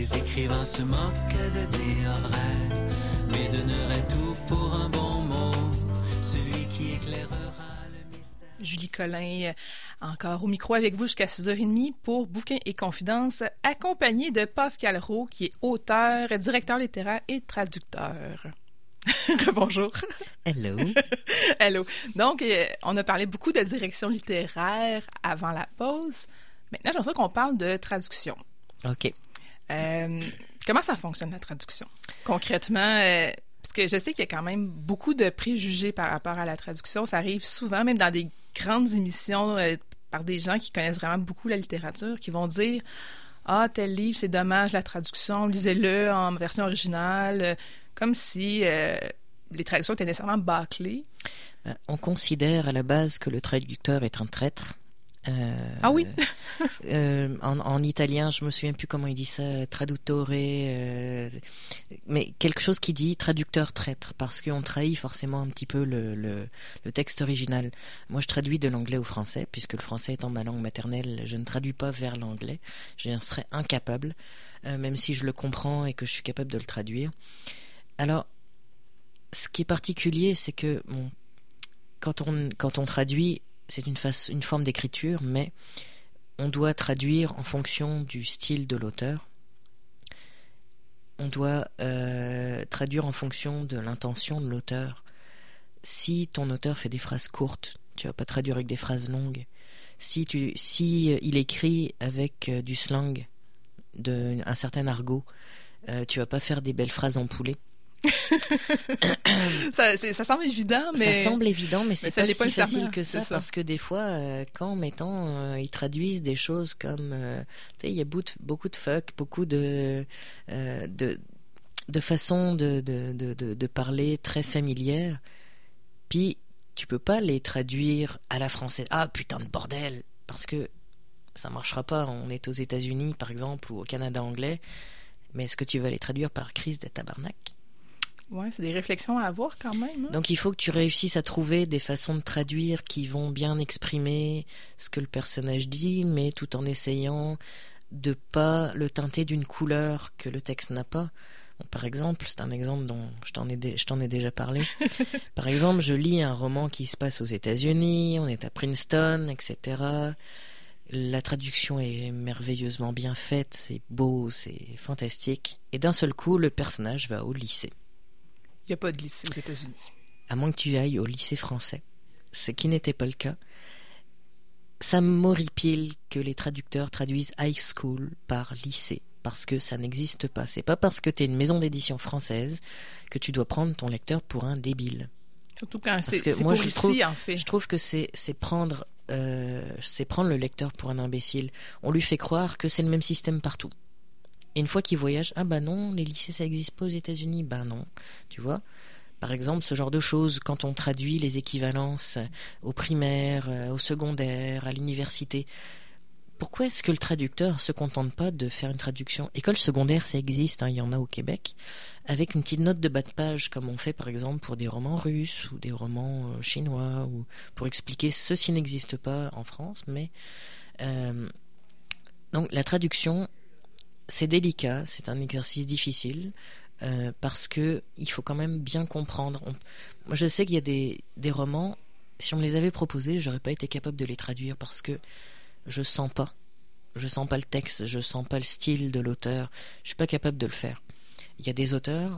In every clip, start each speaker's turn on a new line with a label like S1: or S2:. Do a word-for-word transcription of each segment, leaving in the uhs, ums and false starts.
S1: Les écrivains se moquent de dire vrai, mais donneraient tout pour un bon mot, celui qui éclairera le mystère.
S2: Julie Collin, encore au micro avec vous jusqu'à six heures trente pour Bouquins et Confidences, accompagnée de Pascal Roux, qui est auteur, directeur littéraire et traducteur. Bonjour.
S3: Hello.
S2: Hello. Donc, euh, on a parlé beaucoup de direction littéraire avant la pause. Maintenant, j'aimerais ça qu'on parle de traduction.
S3: OK.
S2: Euh, comment ça fonctionne, la traduction? Concrètement, euh, parce que je sais qu'il y a quand même beaucoup de préjugés par rapport à la traduction. Ça arrive souvent, même dans des grandes émissions, euh, par des gens qui connaissent vraiment beaucoup la littérature, qui vont dire « Ah, tel livre, c'est dommage, la traduction, lisez-le en version originale. » Comme si euh, les traductions étaient nécessairement bâclées.
S3: On considère à la base que le traducteur est un traître. Euh,
S2: ah oui?
S3: euh, en, en italien, je me souviens plus comment il dit ça, traduttore, euh, mais quelque chose qui dit traducteur traître, parce qu'on trahit forcément un petit peu le, le, le texte original. Moi, je traduis de l'anglais au français, puisque le français étant ma langue maternelle, je ne traduis pas vers l'anglais. Je serais incapable, euh, même si je le comprends et que je suis capable de le traduire. Alors, ce qui est particulier, c'est que bon, quand on, quand on traduit, c'est une, face, une forme d'écriture, mais on doit traduire en fonction du style de l'auteur. On doit euh, traduire en fonction de l'intention de l'auteur. Si ton auteur fait des phrases courtes, tu vas pas traduire avec des phrases longues. Si, tu, si il écrit avec euh, du slang, de, un certain argot, euh, tu vas pas faire des belles phrases empoullées.
S2: ça, c'est, ça semble évident, mais...
S3: Ça semble évident, mais c'est mais pas si
S2: pas
S3: facile que ça, ça, parce que des fois, euh, quand, mettons, euh, ils traduisent des choses comme... Euh, tu sais, il y a beaucoup de fuck, beaucoup de, euh, de, de façons de, de, de, de, de parler très familières, puis tu peux pas les traduire à la française. Ah, putain de bordel! Parce que ça marchera pas. On est aux États-Unis, par exemple, ou au Canada anglais, mais est-ce que tu vas les traduire par crise de tabarnak?
S2: Oui, c'est des réflexions à avoir quand même. Hein?
S3: Donc il faut que tu réussisses à trouver des façons de traduire qui vont bien exprimer ce que le personnage dit, mais tout en essayant de pas le teinter d'une couleur que le texte n'a pas. Bon, par exemple, c'est un exemple dont je t'en ai, dé- je t'en ai déjà parlé. Par exemple, je lis un roman qui se passe aux États-Unis, on est à Princeton, et cetera. La traduction est merveilleusement bien faite, c'est beau, c'est fantastique. Et d'un seul coup, le personnage va au lycée.
S2: Il n'y a pas de lycée aux États-Unis.
S3: À moins que tu ailles au lycée français, ce qui n'était pas le cas. Ça m'horripile que les traducteurs traduisent high school par lycée, parce que ça n'existe pas. C'est pas parce que tu es une maison d'édition française que tu dois prendre ton lecteur pour un débile.
S2: Surtout quand
S3: parce
S2: c'est,
S3: que
S2: c'est
S3: moi,
S2: pour
S3: je
S2: ici,
S3: trouve,
S2: en fait.
S3: Je trouve que c'est, c'est, prendre, euh, c'est prendre le lecteur pour un imbécile. On lui fait croire que c'est le même système partout. Et une fois qu'il voyage, ah bah non, les lycées ça n'existe pas aux États-Unis, bah non, tu vois. Par exemple, ce genre de choses, quand on traduit les équivalences au primaire, au secondaire, à l'université, pourquoi est-ce que le traducteur se contente pas de faire une traduction? École secondaire, ça existe, hein, il y en a au Québec, avec une petite note de bas de page, comme on fait par exemple pour des romans russes ou des romans euh, chinois, ou pour expliquer ceci n'existe pas en France, mais euh, donc la traduction, c'est délicat, c'est un exercice difficile. Euh, parce que il faut quand même bien comprendre. On... Moi, je sais qu'il y a des, des romans, si on me les avait proposés, j'aurais pas été capable de les traduire parce que je sens pas. Je sens pas le texte, je sens pas le style de l'auteur. Je suis pas capable de le faire. Il y a des auteurs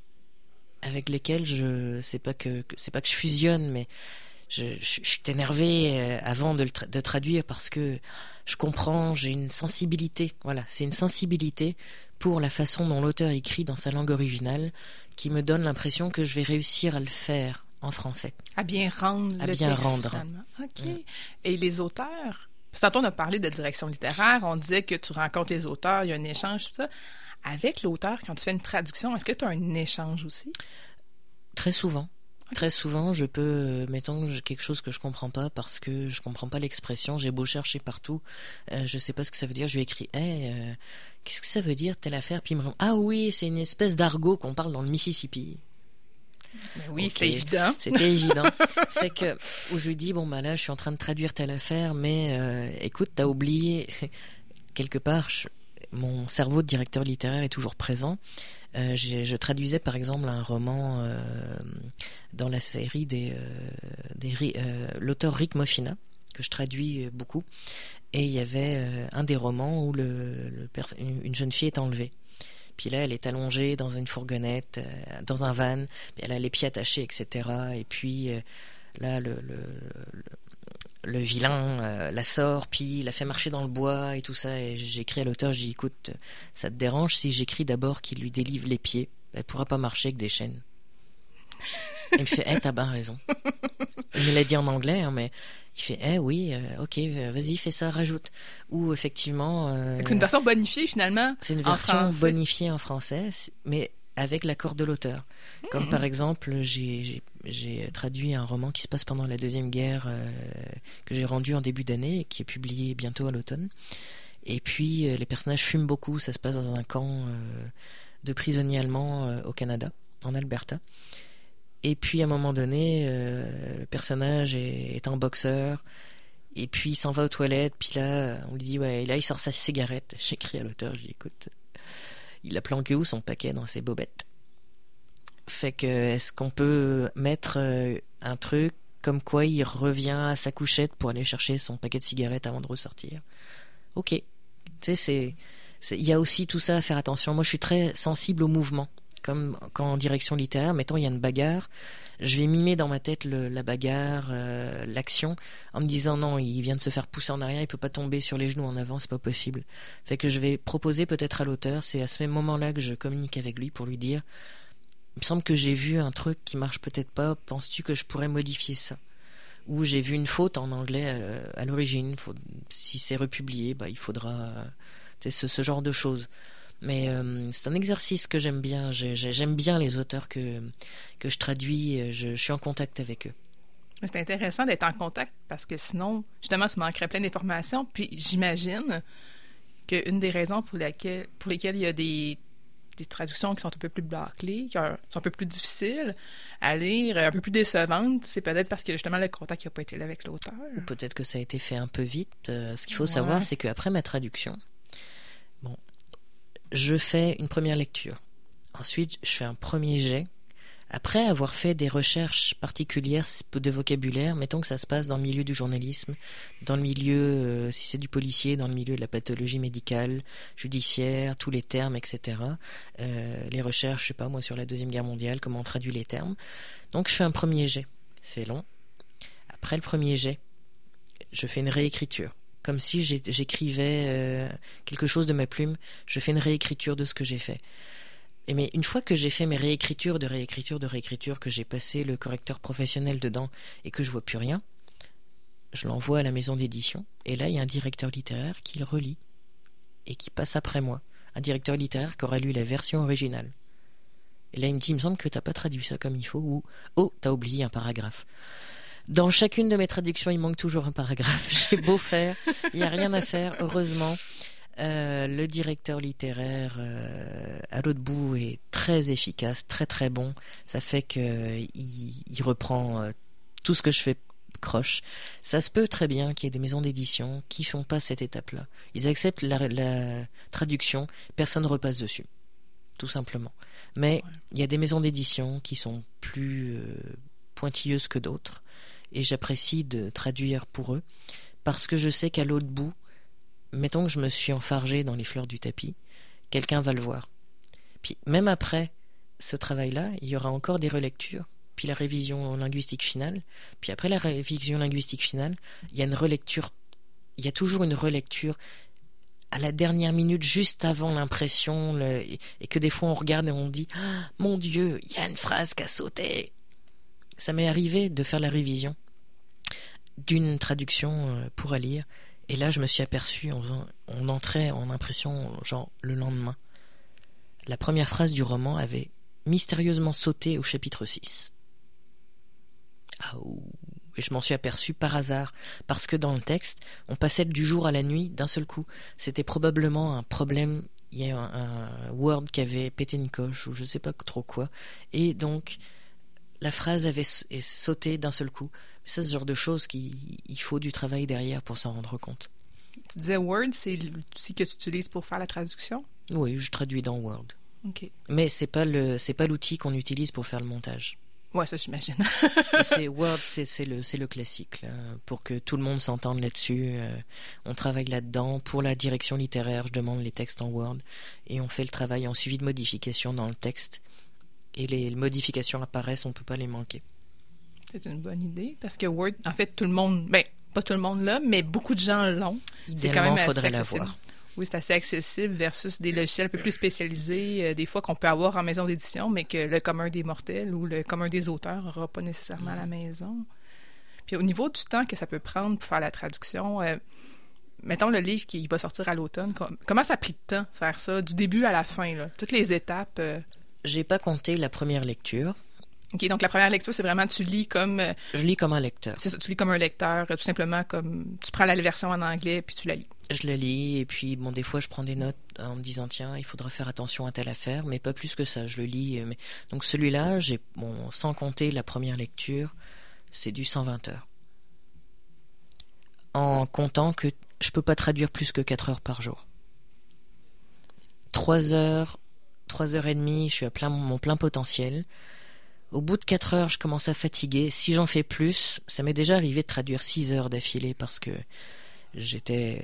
S3: avec lesquels je, c'est pas que, c'est pas que je fusionne, mais je, je, je suis énervé avant de, le tra- de traduire parce que je comprends, j'ai une sensibilité. Voilà, c'est une sensibilité pour la façon dont l'auteur écrit dans sa langue originale qui me donne l'impression que je vais réussir à le faire en français.
S2: À bien rendre
S3: à
S2: le
S3: bien
S2: texte,
S3: rendre.
S2: Finalement. OK.
S3: Mm.
S2: Et les auteurs? Parce que tantôt, on a parlé de direction littéraire, on disait que tu rencontres les auteurs, il y a un échange, tout ça. Avec l'auteur, quand tu fais une traduction, est-ce que tu as un échange aussi?
S3: Très souvent. Okay. Très souvent, je peux, euh, mettons quelque chose que je comprends pas parce que je comprends pas l'expression, j'ai beau chercher partout, euh, je sais pas ce que ça veut dire, je lui écris hey, euh, qu'est-ce que ça veut dire telle affaire, puis il me répond ah oui, c'est une espèce d'argot qu'on parle dans le Mississippi.
S2: Mais oui,
S3: okay.
S2: c'est évident.
S3: C'était évident. Fait que où je lui dis bon bah là, je suis en train de traduire telle affaire, mais euh, écoute, t'as oublié quelque part. Je... mon cerveau de directeur littéraire est toujours présent. Euh, j'ai, je traduisais par exemple un roman euh, dans la série des, euh, des euh, l'auteur Rick Moffina, que je traduis beaucoup, et il y avait euh, un des romans où le, le pers- une, une jeune fille est enlevée. Puis là, elle est allongée dans une fourgonnette, euh, dans un van, elle a les pieds attachés, et cetera. Et puis euh, là, le, le, le, le vilain euh, la sort, puis la fait marcher dans le bois et tout ça. Et j'écris à l'auteur, je dis, écoute, ça te dérange si j'écris d'abord qu'il lui délivre les pieds? Elle pourra pas marcher avec des chaînes. Il me fait, eh, t'as bien raison. Il me l'a dit en anglais, hein, mais il fait, eh oui, euh, ok, vas-y, fais ça, rajoute. Ou effectivement... Euh,
S2: c'est une version bonifiée, finalement.
S3: C'est une version bonifiée en français, mais avec l'accord de l'auteur. Mmh. Comme par exemple, j'ai, j'ai, j'ai traduit un roman qui se passe pendant la Deuxième Guerre, euh, que j'ai rendu en début d'année, et qui est publié bientôt à l'automne. Et puis, euh, les personnages fument beaucoup, ça se passe dans un camp euh, de prisonniers allemands euh, au Canada, en Alberta. Et puis, à un moment donné, euh, le personnage est, est un boxeur, et puis il s'en va aux toilettes, puis là, on lui dit, ouais, et là, il sort sa cigarette. J'écris à l'auteur, je dis, écoute, il a planqué où son paquet dans ses bobettes? Fait que, est-ce qu'on peut mettre euh, un truc comme quoi il revient à sa couchette pour aller chercher son paquet de cigarettes avant de ressortir? Ok. Tu sais, c'est, c'est, il y a aussi tout ça à faire attention. Moi, je suis très sensible au mouvement. Comme quand en direction littéraire, mettons, il y a une bagarre, je vais mimer dans ma tête le, la bagarre, euh, l'action, en me disant non, il vient de se faire pousser en arrière, il peut pas tomber sur les genoux en avant, c'est pas possible. Fait que je vais proposer peut-être à l'auteur, c'est à ce même moment-là que je communique avec lui pour lui dire, il me semble que j'ai vu un truc qui marche peut-être pas, penses-tu que je pourrais modifier ça? Ou j'ai vu une faute en anglais euh, à l'origine, faut, si c'est republié, bah, il faudra, euh, tu sais, ce, ce genre de choses. Mais euh, c'est un exercice que j'aime bien. J'ai, j'aime bien les auteurs que, que je traduis. Je, je suis en contact avec eux.
S2: C'est intéressant d'être en contact parce que sinon, justement, ça manquerait plein d'informations. Puis j'imagine qu'une des raisons pour, laquelle, pour lesquelles il y a des, des traductions qui sont un peu plus bâclées, qui sont un peu plus difficiles à lire, un peu plus décevantes, c'est peut-être parce que justement le contact n'a pas été là avec l'auteur.
S3: Ou peut-être que ça a été fait un peu vite. Euh, ce qu'il faut ouais. savoir, c'est qu'après ma traduction, bon, je fais une première lecture. Ensuite, je fais un premier jet. Après avoir fait des recherches particulières de vocabulaire, mettons que ça se passe dans le milieu du journalisme, dans le milieu, euh, si c'est du policier, dans le milieu de la pathologie médicale, judiciaire, tous les termes, et cetera. Euh, les recherches, je sais pas moi, sur la Deuxième Guerre mondiale, comment on traduit les termes. Donc, je fais un premier jet. C'est long. Après le premier jet, je fais une réécriture. Comme si j'écrivais euh, quelque chose de ma plume, je fais une réécriture de ce que j'ai fait. Et mais une fois que j'ai fait mes réécritures de réécriture de réécriture, que j'ai passé le correcteur professionnel dedans et que je vois plus rien, je l'envoie à la maison d'édition. Et là, il y a un directeur littéraire qui le relit et qui passe après moi. Un directeur littéraire qui aura lu la version originale. Et là, il me dit, il me semble que t'as pas traduit ça comme il faut, ou oh, t'as oublié un paragraphe. Dans chacune de mes traductions, il manque toujours un paragraphe. J'ai beau faire, il n'y a rien à faire, heureusement. Euh, le directeur littéraire euh, à l'autre bout est très efficace, très très bon. Ça fait qu'il il reprend euh, tout ce que je fais croche. Ça se peut très bien qu'il y ait des maisons d'édition qui font pas cette étape-là. Ils acceptent la, la traduction, personne ne repasse dessus, tout simplement. Mais il ouais. y a des maisons d'édition qui sont plus euh, pointilleuses que d'autres. Et j'apprécie de traduire pour eux, parce que je sais qu'à l'autre bout, mettons que je me suis enfargé dans les fleurs du tapis, quelqu'un va le voir. Puis même après ce travail-là, il y aura encore des relectures, puis la révision linguistique finale, puis après la révision linguistique finale, il y a une relecture, il y a toujours une relecture à la dernière minute, juste avant l'impression, le, et que des fois on regarde et on dit ah, « Mon Dieu, il y a une phrase qui a sauté !» Ça m'est arrivé de faire la révision d'une traduction pour à lire, et là je me suis aperçu, en faisant, on entrait en impression genre le lendemain. La première phrase du roman avait mystérieusement sauté au chapitre six. Ah, et je m'en suis aperçu par hasard, parce que dans le texte, on passait du jour à la nuit d'un seul coup. C'était probablement un problème, il y a un, un Word qui avait pété une coche, ou je sais pas trop quoi, et donc la phrase avait sauté d'un seul coup. Mais ça, c'est ce genre de choses qu'il il faut du travail derrière pour s'en rendre compte.
S2: tu disais Word, c'est l'outil que tu utilises pour faire la traduction?
S3: Oui, je traduis dans Word.
S2: OK.
S3: Mais c'est pas le, c'est pas l'outil qu'on utilise pour faire le montage.
S2: Ouais, ça, j'imagine.
S3: c'est Word, c'est, c'est le, c'est le classique là, pour que tout le monde s'entende là-dessus. Euh, on travaille là-dedans. Pour la direction littéraire, je demande les textes en Word et on fait le travail en suivi de modification dans le texte. Et les, les modifications apparaissent, on peut pas les manquer.
S2: C'est une bonne idée parce que Word, en fait, tout le monde, ben pas tout le monde l'a, mais beaucoup de gens l'ont.
S3: Idéalement, il faudrait l'avoir.
S2: Oui, c'est assez accessible versus des logiciels un peu plus spécialisés, euh, des fois qu'on peut avoir en maison d'édition, mais que le commun des mortels ou le commun des auteurs n'aura pas nécessairement à la maison. Puis au niveau du temps que ça peut prendre pour faire la traduction, euh, mettons le livre qui va sortir à l'automne, com- comment ça a pris de temps faire ça, du début à la fin, là, toutes les étapes? Euh...
S3: J'ai pas compté la première lecture.
S2: OK, donc la première lecture, c'est vraiment tu lis comme... Euh,
S3: je lis comme un lecteur.
S2: C'est ça, tu lis comme un lecteur, euh, tout simplement comme... Tu prends la version en anglais, puis tu la lis.
S3: Je la lis, et puis, bon, des fois, je prends des notes en me disant, tiens, il faudra faire attention à telle affaire, mais pas plus que ça, je le lis. Mais... Donc celui-là, j'ai, bon, sans compter la première lecture, c'est du cent vingt heures. En comptant que je peux pas traduire plus que quatre heures par jour. trois heures, trois heures et demie, je suis à plein, mon plein potentiel. Au bout de quatre heures, je commence à fatiguer. Si j'en fais plus, ça m'est déjà arrivé de traduire six heures d'affilée parce que j'étais...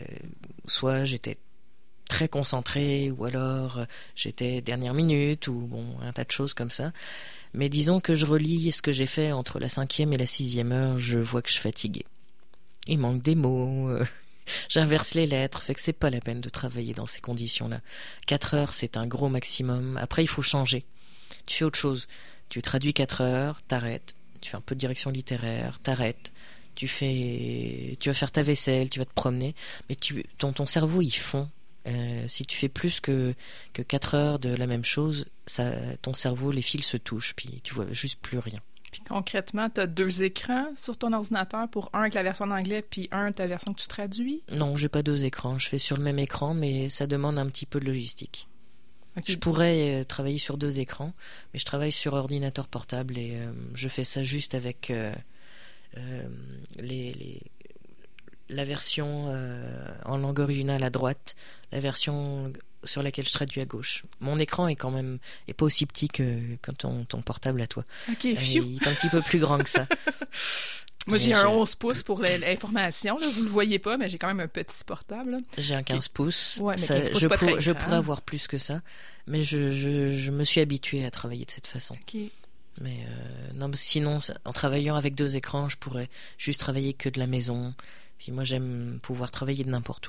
S3: Soit j'étais très concentré, ou alors j'étais dernière minute, ou bon, un tas de choses comme ça. Mais disons que je relis ce que j'ai fait entre la cinquième et la sixième heure, je vois que je suis fatigué. Il manque des mots... Euh... J'inverse les lettres, fait que c'est pas la peine de travailler dans ces conditions-là. Quatre heures, c'est un gros maximum. Après, il faut changer. Tu fais autre chose. Tu traduis quatre heures, t'arrêtes. Tu fais un peu de direction littéraire, t'arrêtes. Tu fais, tu vas faire ta vaisselle, tu vas te promener. Mais tu, ton, ton cerveau, il fond. Euh, si tu fais plus que que quatre heures de la même chose, ça, ton cerveau, les fils se touchent, puis tu vois juste plus rien.
S2: Puis concrètement, tu as deux écrans sur ton ordinateur, pour un avec la version en anglais, puis un ta version que tu traduis?
S3: Non, j'ai pas deux écrans. Je fais sur le même écran, mais ça demande un petit peu de logistique. Okay. Je pourrais euh, travailler sur deux écrans, mais je travaille sur ordinateur portable et euh, je fais ça juste avec euh, euh, les, les, la version euh, en langue originale à droite, la version sur laquelle je traduis à gauche. Mon écran est quand même est pas aussi petit que, que ton, ton portable à toi.
S2: Ok,
S3: euh, il est un petit peu plus grand que ça.
S2: Moi, j'ai, j'ai un onze pouces pour l'information. Là. Vous le voyez pas, mais j'ai quand même un petit portable. Là.
S3: J'ai un quinze pouces.
S2: Ouais, mais
S3: ça,
S2: quinze pouces,
S3: je,
S2: pas
S3: pour,
S2: très
S3: je
S2: grand.
S3: pourrais avoir plus que ça, mais je, je, je me suis habituée à travailler de cette façon.
S2: Okay.
S3: Mais euh, non, sinon, en travaillant avec deux écrans, je pourrais juste travailler que de la maison. Puis moi, j'aime pouvoir travailler de n'importe où.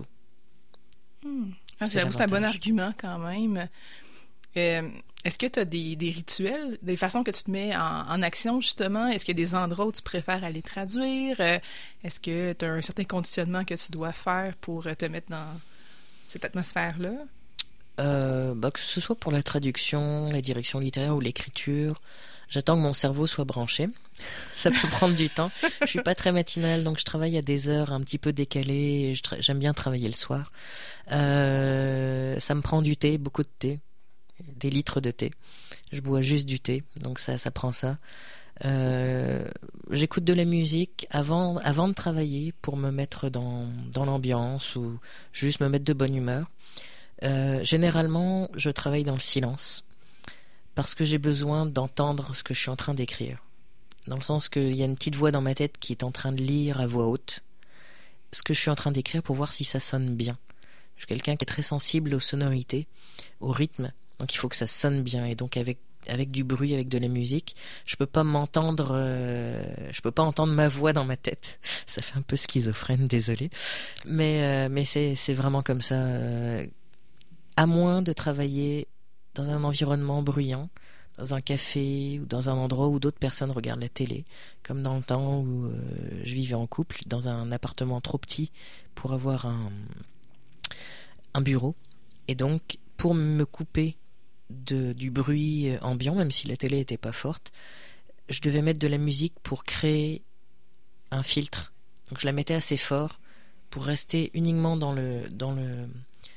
S2: Hmm. Ah, j'avoue, c'est un bon argument quand même. Euh, est-ce que tu as des, des rituels, des façons que tu te mets en, en action, justement? Est-ce qu'il y a des endroits où tu préfères aller traduire? Euh, est-ce que tu as un certain conditionnement que tu dois faire pour te mettre dans cette atmosphère-là?
S3: Euh, bah, que ce soit pour la traduction, la direction littéraire ou l'écriture, j'attends que mon cerveau soit branché. Ça peut prendre du temps. Je suis pas très matinale, donc je travaille à des heures un petit peu décalées. Je tra- j'aime bien travailler le soir. Euh, ça me prend du thé, beaucoup de thé. Des litres de thé. Je bois juste du thé, donc ça, ça prend ça. Euh, j'écoute de la musique avant, avant de travailler pour me mettre dans, dans l'ambiance ou juste me mettre de bonne humeur. Euh, généralement, je travaille dans le silence parce que j'ai besoin d'entendre ce que je suis en train d'écrire. Dans le sens qu'il y a une petite voix dans ma tête qui est en train de lire à voix haute ce que je suis en train d'écrire pour voir si ça sonne bien. Je suis quelqu'un qui est très sensible aux sonorités, au rythme. Donc il faut que ça sonne bien, et donc avec avec du bruit, avec de la musique, je peux pas m'entendre, euh, je peux pas entendre ma voix dans ma tête. Ça fait un peu schizophrène, désolé, mais euh, mais c'est c'est vraiment comme ça. Euh, à moins de travailler dans un environnement bruyant, dans un café ou dans un endroit où d'autres personnes regardent la télé, comme dans le temps où euh, je vivais en couple, dans un appartement trop petit pour avoir un un bureau, et donc pour me couper De, du bruit ambiant, même si la télé était pas forte, je devais mettre de la musique pour créer un filtre. Donc je la mettais assez fort pour rester uniquement dans le dans le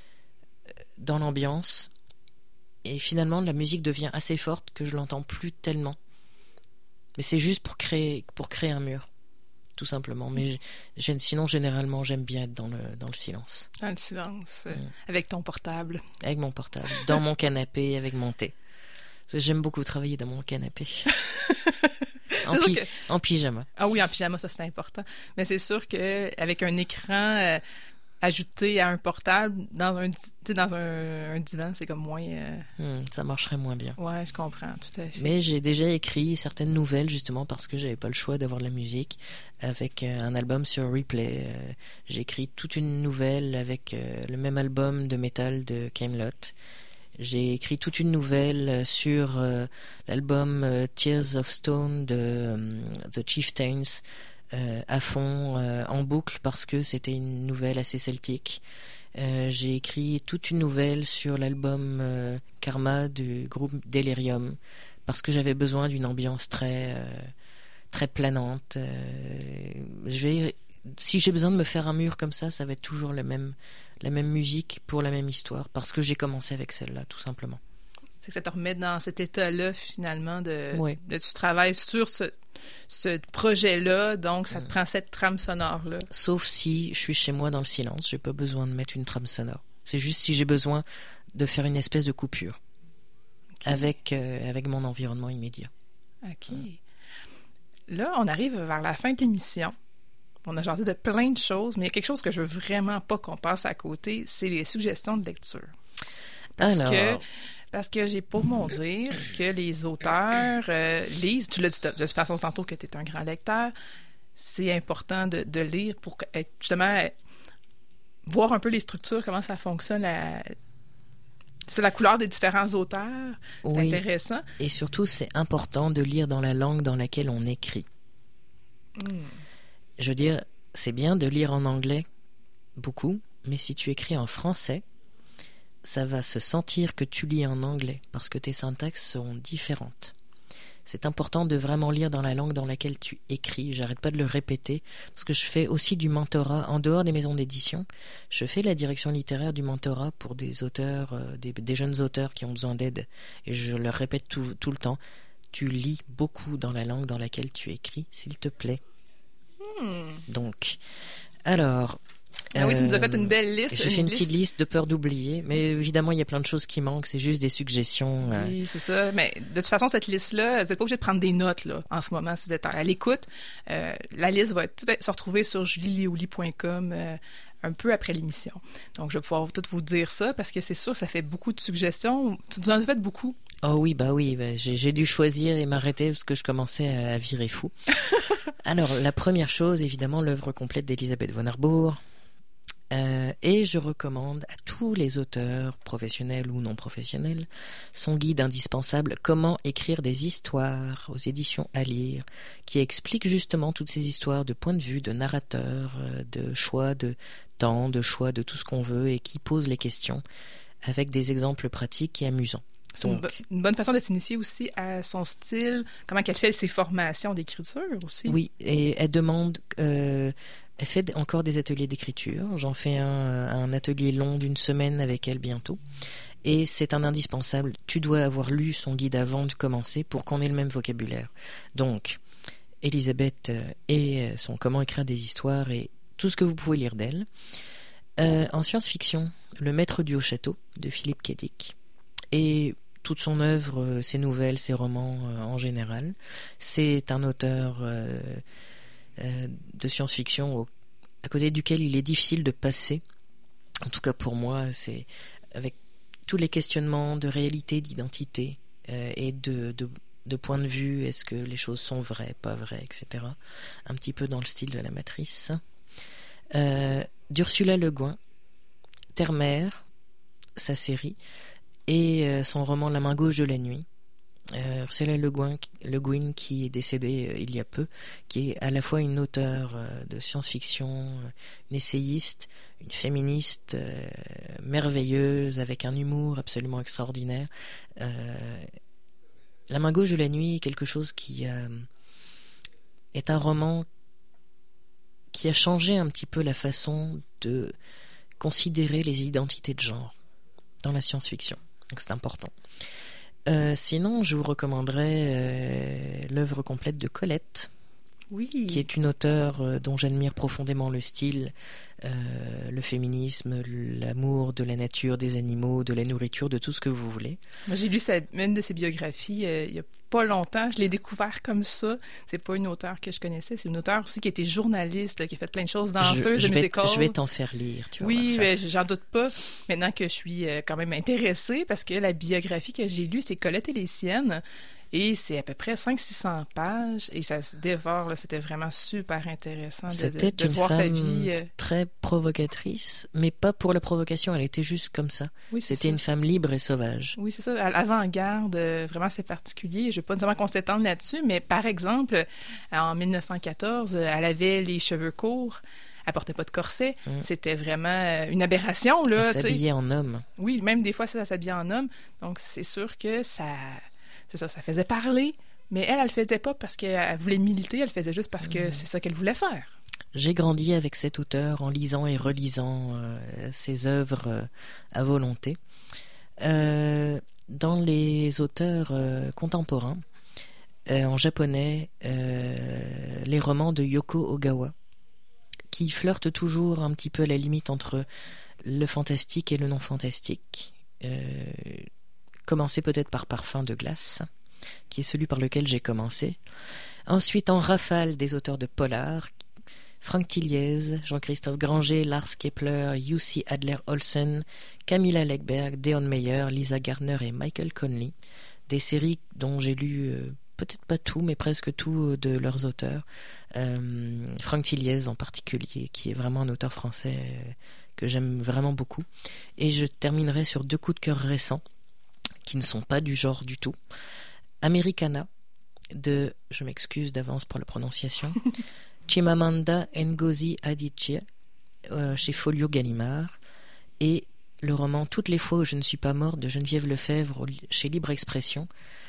S3: dans l'ambiance, et finalement la musique devient assez forte que je l'entends plus tellement. Mais c'est juste pour créer pour créer un mur, tout simplement. Mais j'ai, sinon, généralement, j'aime bien être dans le, dans le silence.
S2: Dans le silence, euh,
S3: Mm.
S2: avec ton portable.
S3: Avec mon portable, dans mon canapé, avec mon thé. Parce que j'aime beaucoup travailler dans mon canapé. en,
S2: C'est sûr
S3: pi-
S2: que-
S3: en pyjama.
S2: Ah oui, en pyjama, ça c'est important. Mais c'est sûr qu'avec un écran euh, ajouté à un portable, dans un, di- tu sais, dans un, un divan, c'est comme moins... euh,
S3: Hmm, ça marcherait moins bien.
S2: Ouais, je comprends, tout à fait.
S3: Mais j'ai déjà écrit certaines nouvelles justement parce que j'avais pas le choix d'avoir de la musique avec euh, un album sur replay. Euh, j'ai écrit toute une nouvelle avec euh, le même album de métal de Camelot. J'ai écrit toute une nouvelle euh, sur euh, l'album euh, Tears of Stone de euh, The Chieftains euh, à fond euh, en boucle parce que c'était une nouvelle assez celtique. Euh, j'ai écrit toute une nouvelle sur l'album euh, Karma du groupe Delirium parce que j'avais besoin d'une ambiance très euh, très planante. Euh, je vais, si j'ai besoin de me faire un mur comme ça, ça va être toujours la même la même musique pour la même histoire parce que j'ai commencé avec celle-là tout simplement.
S2: C'est que ça te remet dans cet état-là, finalement, de,
S3: Ouais.
S2: de tu travailles sur ce, ce projet-là, donc ça te
S3: Mm.
S2: prend cette trame sonore-là.
S3: Sauf si je suis chez moi dans le silence, j'ai pas besoin de mettre une trame sonore. C'est juste si j'ai besoin de faire une espèce de coupure avec euh, avec mon environnement immédiat.
S2: OK. Là, on arrive vers la fin de l'émission. On a jasé de plein de choses, mais il y a quelque chose que je veux vraiment pas qu'on passe à côté, c'est les suggestions de lecture. Parce
S3: Alors,
S2: que parce que j'ai pour mon dire que les auteurs euh, lisent, tu l'as dit de toute façon tantôt que tu es un grand lecteur, c'est important de, de lire pour que- être- justement euh, voir un peu les structures, comment ça fonctionne, la, c'est la couleur des différents auteurs, c'est
S3: oui.
S2: intéressant.
S3: Et surtout, c'est important de lire dans la langue dans laquelle on écrit.
S2: Mm.
S3: Je veux dire, c'est bien de lire en anglais, beaucoup, mais si tu écris en français, ça va se sentir que tu lis en anglais, parce que tes syntaxes seront différentes. C'est important de vraiment lire dans la langue dans laquelle tu écris. J'arrête pas de le répéter, parce que je fais aussi du mentorat en dehors des maisons d'édition. Je fais la direction littéraire du mentorat pour des auteurs, euh, des, des jeunes auteurs qui ont besoin d'aide. Et je leur répète tout, tout le temps, tu lis beaucoup dans la langue dans laquelle tu écris, s'il te plaît.
S2: Hmm.
S3: Donc, alors...
S2: Ah oui, tu nous as fait
S3: euh,
S2: une belle liste.
S3: J'ai fait une petite liste de peur d'oublier, mais évidemment, il y a plein de choses qui manquent, c'est juste des suggestions. euh,
S2: Oui, c'est ça. Mais de toute façon, cette liste-là, vous n'êtes pas obligé de prendre des notes là, en ce moment si vous êtes à l'écoute. Euh, la liste va être tout se retrouver sur julie léouli point com euh, un peu après l'émission. Donc, je vais pouvoir tout vous dire ça parce que c'est sûr, ça fait beaucoup de suggestions. Tu nous en as fait beaucoup.
S3: Oh oui, bah oui, bah, j'ai, j'ai dû choisir et m'arrêter parce que je commençais à, à virer fou. Alors, la première chose, évidemment, l'œuvre complète d'Elisabeth von Arbour. Euh, et je recommande à tous les auteurs, professionnels ou non professionnels, son guide indispensable « Comment écrire des histoires » aux éditions à lire, qui explique justement toutes ces histoires de point de vue, de narrateur, euh, de choix de temps, de choix de tout ce qu'on veut et qui pose les questions avec des exemples pratiques et amusants.
S2: C'est une,
S3: Donc,
S2: bo- une bonne façon de s'initier aussi à son style, comment elle fait ses formations d'écriture aussi.
S3: oui, et elle demande... Euh, Elle fait encore des ateliers d'écriture. J'en fais un, un atelier long d'une semaine avec elle bientôt. Et c'est un indispensable. Tu dois avoir lu son guide avant de commencer pour qu'on ait le même vocabulaire. Donc, Elisabeth et son Comment écrire des histoires et tout ce que vous pouvez lire d'elle. Euh, en science-fiction, Le Maître du Haut Château de Philippe K. Dick. Et toute son œuvre, ses nouvelles, ses romans euh, en général. C'est un auteur... Euh, Euh, de science-fiction au, à côté duquel il est difficile de passer. En tout cas pour moi, c'est avec tous les questionnements de réalité, d'identité euh, et de, de, de point de vue, est-ce que les choses sont vraies, pas vraies, et cetera. Un petit peu dans le style de la Matrice. Euh, d'Ursula Le Guin, Terre-Mère, sa série, et euh, son roman La main gauche de la nuit. Euh, Ursula Le Guin, Le Guin qui est décédée euh, il y a peu, qui est à la fois une auteure euh, de science-fiction, euh, une essayiste, une féministe euh, merveilleuse, avec un humour absolument extraordinaire. Euh, La main gauche de la nuit est quelque chose qui euh, est un roman qui a changé un petit peu la façon de considérer les identités de genre dans la science-fiction. Donc c'est important. Euh, sinon, je vous recommanderais euh, l'œuvre complète de Colette
S2: Oui.
S3: qui est une auteure euh, dont j'admire profondément le style, euh, le féminisme, l'amour de la nature, des animaux, de la nourriture, de tout ce que vous voulez.
S2: Moi, j'ai lu sa, une de ses biographies euh, il y a pas longtemps. Je l'ai découvert comme ça. C'est pas une auteure que je connaissais. C'est une auteure aussi qui était journaliste, là, qui a fait plein de choses, danseuse
S3: je, je
S2: de
S3: vais
S2: musical.
S3: Je vais t'en faire lire, tu vois.
S2: Oui, mais j'en doute pas. Maintenant que je suis euh, quand même intéressée, parce que la biographie que j'ai lue, c'est Colette et les siennes. Et c'est à peu près cinq cents à six cents pages et ça se dévore. Là. C'était vraiment super intéressant de,
S3: C'était
S2: de, de
S3: une
S2: voir
S3: femme
S2: sa vie. Euh...
S3: très provocatrice, mais pas pour la provocation, elle était juste comme ça.
S2: Oui,
S3: C'était
S2: ça.
S3: une femme libre et sauvage.
S2: Oui, c'est ça. À l'avant-garde, euh, vraiment, c'est particulier. Je ne veux pas nécessairement qu'on s'étende là-dessus, mais par exemple, en mille neuf cent quatorze, elle avait les cheveux courts. Elle portait pas de corset. Mm. C'était vraiment une aberration. Là,
S3: elle s'habillait en homme.
S2: Oui, même des fois, ça, ça s'habillait en homme. Donc, c'est sûr que ça... C'est ça, ça faisait parler, mais elle, elle le faisait pas parce qu'elle voulait militer, elle le faisait juste parce que mmh. c'est ça qu'elle voulait faire.
S3: J'ai grandi avec cet auteur en lisant et relisant euh, ses œuvres euh, à volonté. Euh, dans les auteurs euh, contemporains, euh, en japonais, euh, les romans de Yoko Ogawa, qui flirtent toujours un petit peu à la limite entre le fantastique et le non-fantastique. Euh, Commencer peut-être par Parfum de glace, qui est celui par lequel j'ai commencé. Ensuite, en rafale, des auteurs de polar, Franck Tilliez, Jean-Christophe Granger, Lars Kepler, Jussi Adler-Olsen, Camilla Läckberg, Deon Meyer, Lisa Gardner et Michael Connelly. Des séries dont j'ai lu euh, peut-être pas tout, mais presque tout de leurs auteurs. Euh, Franck Tilliez en particulier, qui est vraiment un auteur français euh, que j'aime vraiment beaucoup. Et je terminerai sur deux coups de cœur récents, qui ne sont pas du genre du tout. Americana, de, je m'excuse d'avance pour la prononciation, Chimamanda Ngozi Adichie, euh, chez Folio Gallimard, et le roman Toutes les fois où je ne suis pas morte de Geneviève Lefebvre chez Libre Expression.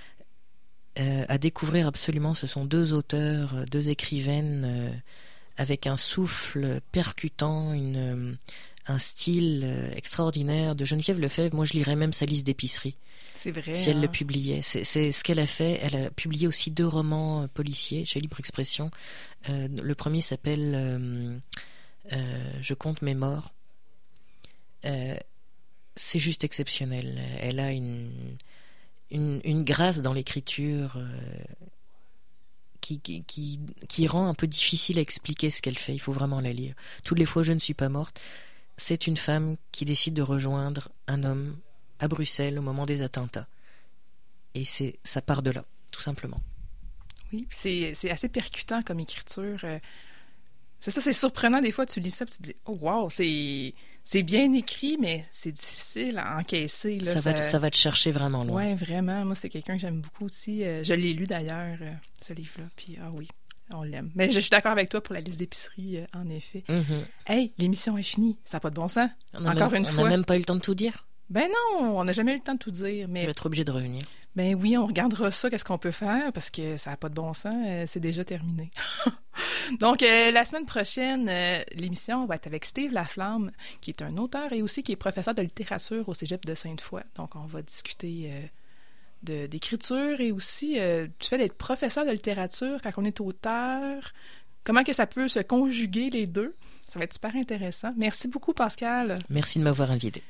S3: Euh, à découvrir absolument, ce sont deux auteurs, deux écrivaines euh, avec un souffle percutant, une, euh, un style euh, extraordinaire. De Geneviève Lefebvre, moi je lirais même sa liste d'épicerie.
S2: C'est vrai.
S3: Si elle
S2: hein?
S3: le publiait. C'est, c'est ce qu'elle a fait. Elle a publié aussi deux romans policiers chez Libre Expression. Euh, le premier s'appelle euh, euh, Je compte mes morts. Euh, c'est juste exceptionnel. Elle a une, une, une grâce dans l'écriture euh, qui, qui, qui, qui rend un peu difficile à expliquer ce qu'elle fait. Il faut vraiment la lire. Toutes les fois où je ne suis pas morte, c'est une femme qui décide de rejoindre un homme à Bruxelles au moment des attentats. Et c'est, ça part de là, tout simplement.
S2: Oui, c'est, c'est assez percutant comme écriture. C'est ça, c'est surprenant. Des fois, tu lis ça et tu te dis « Oh, wow, c'est, c'est bien écrit, mais c'est difficile à encaisser. » là,
S3: ça,
S2: ça...
S3: Va, ça va te chercher vraiment loin.
S2: Oui, vraiment. Moi, c'est quelqu'un que j'aime beaucoup aussi. Je l'ai lu d'ailleurs, ce livre-là. Puis, ah oui, on l'aime. Mais je suis d'accord avec toi pour la liste d'épicerie, en effet. Mm-hmm. Hey, l'émission est finie. Ça n'a pas de bon sens.
S3: On
S2: Encore
S3: même,
S2: une
S3: on
S2: fois.
S3: On n'a même pas eu le temps de tout dire.
S2: Ben non, on n'a jamais eu le temps de tout dire. Mais...
S3: Je vais être obligé de revenir.
S2: Ben oui, on regardera ça, qu'est-ce qu'on peut faire, parce que ça n'a pas de bon sens, euh, c'est déjà terminé. Donc, euh, la semaine prochaine, euh, l'émission va être avec Steve Laflamme, qui est un auteur et aussi qui est professeur de littérature au Cégep de Sainte-Foy. Donc, on va discuter euh, de, d'écriture et aussi euh, du fait d'être professeur de littérature quand on est auteur, comment que ça peut se conjuguer les deux. Ça va être super intéressant. Merci beaucoup, Pascal.
S3: Merci de m'avoir invité.